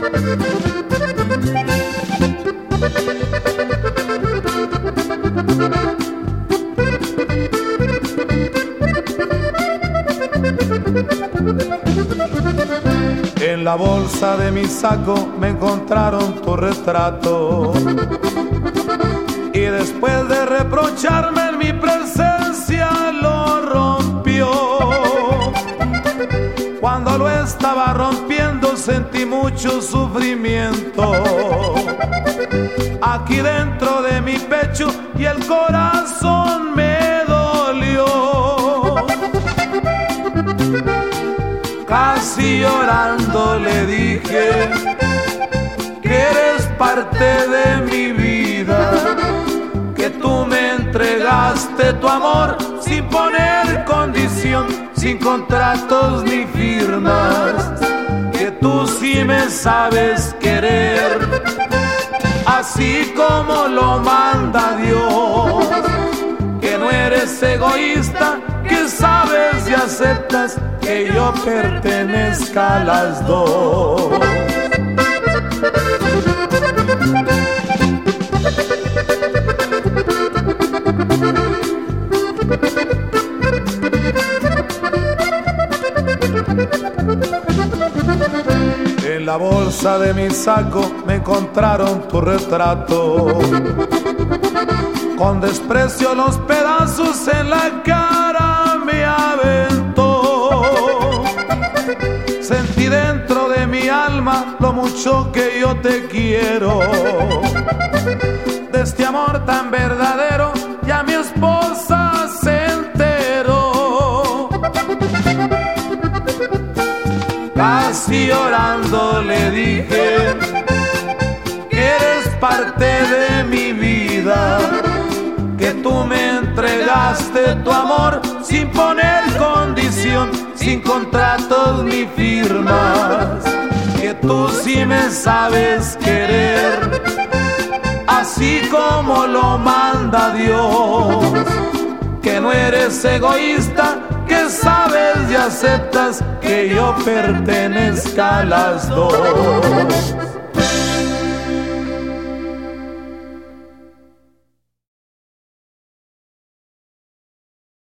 En la bolsa de mi saco me encontraron tu retrato, y después de reprocharme en mi presencia lo rompió. Cuando lo estaba rompiendo sentí mucho sufrimiento aquí dentro de mi pecho, y el corazón me dolió. Casi llorando le dije que eres parte de mi vida, que tú me entregaste tu amor sin poner condición, sin contratos ni firmas, que tú sí me sabes querer, así como lo manda Dios, que no eres egoísta, que sabes y aceptas que yo pertenezca a las dos. En la bolsa de mi saco me encontraron tu retrato, con desprecio los pedazos en la cara me aventó. Sentí dentro de mi alma lo mucho que yo te quiero. De este amor tan verdadero ya mi esposa se enteró. Casi llorando le dije que eres parte de mi vida, que tú me entregaste tu amor sin poner condición, sin contratos ni firmas, que tú sí me sabes querer, así como lo manda Dios, que no eres egoísta, que sabes y aceptas que yo pertenezca a las dos.